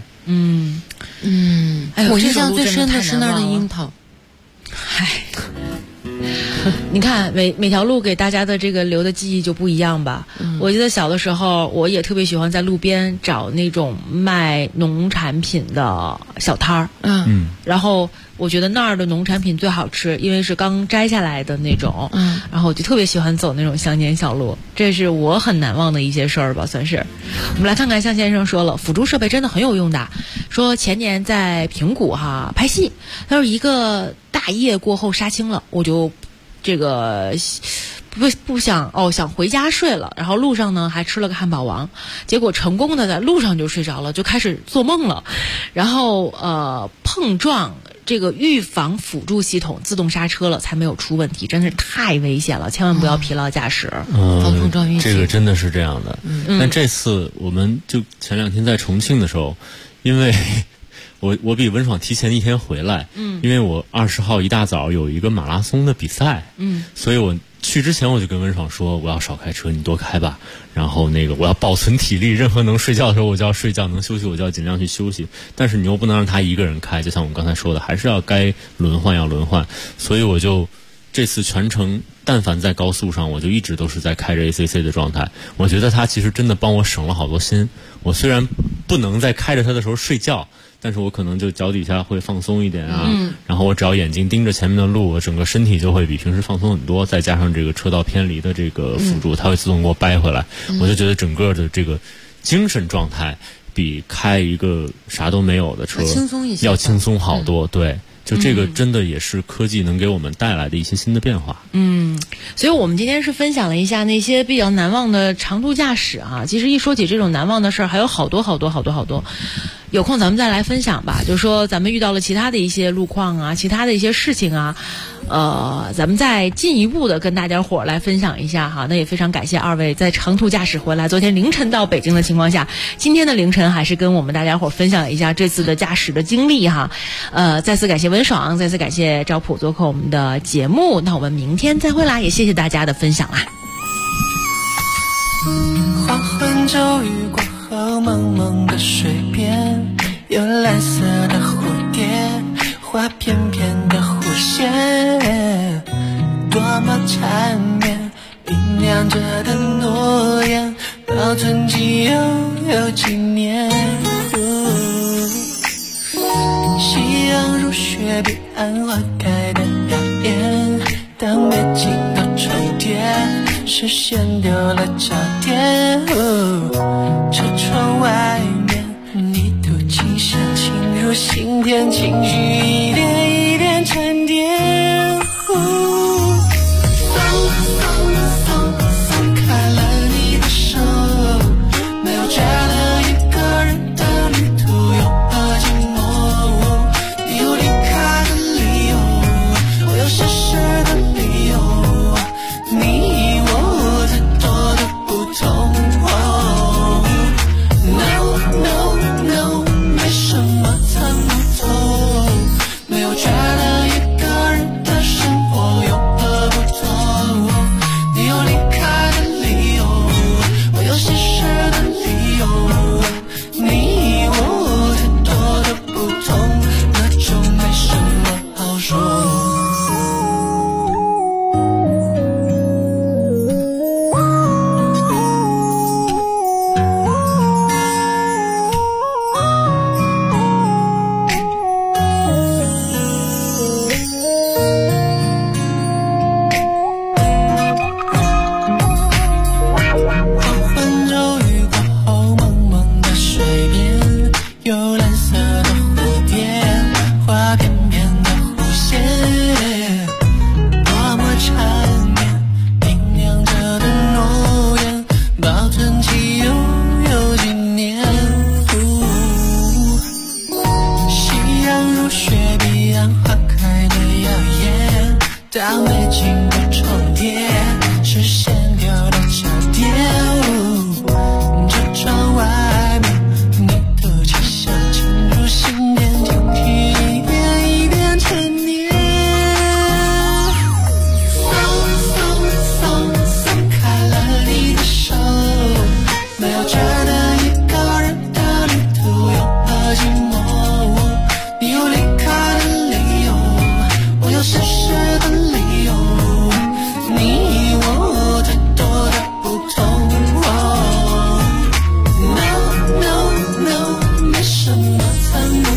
我印象最深的是那儿的樱桃。 你看每条路给大家的这个留的记忆就不一样吧。我记得小的时候我也特别喜欢在路边找那种卖农产品的小摊儿。然后我觉得那儿的农产品最好吃，因为是刚摘下来的那种。然后我就特别喜欢走那种乡间小路，这是我很难忘的一些事儿吧，算是。我们来看看向先生说了，辅助设备真的很有用的，说前年在平谷拍戏，他说一个大夜过后杀青了，我就这个不想想回家睡了，然后路上呢还吃了个汉堡王，结果成功的在路上就睡着了，就开始做梦了，然后碰撞这个预防辅助系统自动刹车了，才没有出问题，真是太危险了，千万不要疲劳驾驶。 这个真的是这样的。但这次我们就前2天在重庆的时候，因为我比文爽提前1天回来，因为我20号一大早有一个马拉松的比赛，所以我去之前我就跟文爽说，我要少开车，你多开吧。然后我要保存体力，任何能睡觉的时候我就要睡觉，能休息我就要尽量去休息。但是你又不能让他一个人开，就像我们刚才说的，还是要该轮换要轮换。所以我就这次全程但凡在高速上，我就一直都是在开着 ACC 的状态。我觉得他其实真的帮我省了好多心。我虽然不能在开着他的时候睡觉，但是我可能就脚底下会放松一点啊，然后我只要眼睛盯着前面的路，我整个身体就会比平时放松很多，再加上这个车道偏离的这个辅助，它会自动给我掰回来，我就觉得整个的这个精神状态比开一个啥都没有的车要轻松好多。对，就这个真的也是科技能给我们带来的一些新的变化。 所以我们今天是分享了一下那些比较难忘的长途驾驶啊。其实一说起这种难忘的事儿，还有好多。有空咱们再来分享吧，就是说咱们遇到了其他的一些路况啊，其他的一些事情啊，咱们再进一步的跟大家伙来分享一下哈。那也非常感谢二位在长途驾驶回来，昨天凌晨到北京的情况下，今天的凌晨还是跟我们大家伙分享一下这次的驾驶的经历哈。再次感谢文爽，再次感谢赵普做客我们的节目。那我们明天再会啦，也谢谢大家的分享啦。 黄昏骤雨过后，蒙蒙的水边，有蓝色的蝴蝶，花片片的弧线，多么缠绵，酝酿着的诺言，保存几有几年。夕阳如雪，彼岸花开的耀眼，当美景都重叠，视线丢了焦点。车窗外面，你吐气声侵入心田，情绪一点一点沉淀。松开了你的手，没有觉得一个人的旅途有多寂寞。你有离开的理由，我有消失的理由，你我太多的不同。No， 没什么参不透，没有觉得一个人的生活有何不同。你有离开的理由，我有消失的理由，你我太多的不同，那就没什么好说。No， 没什么参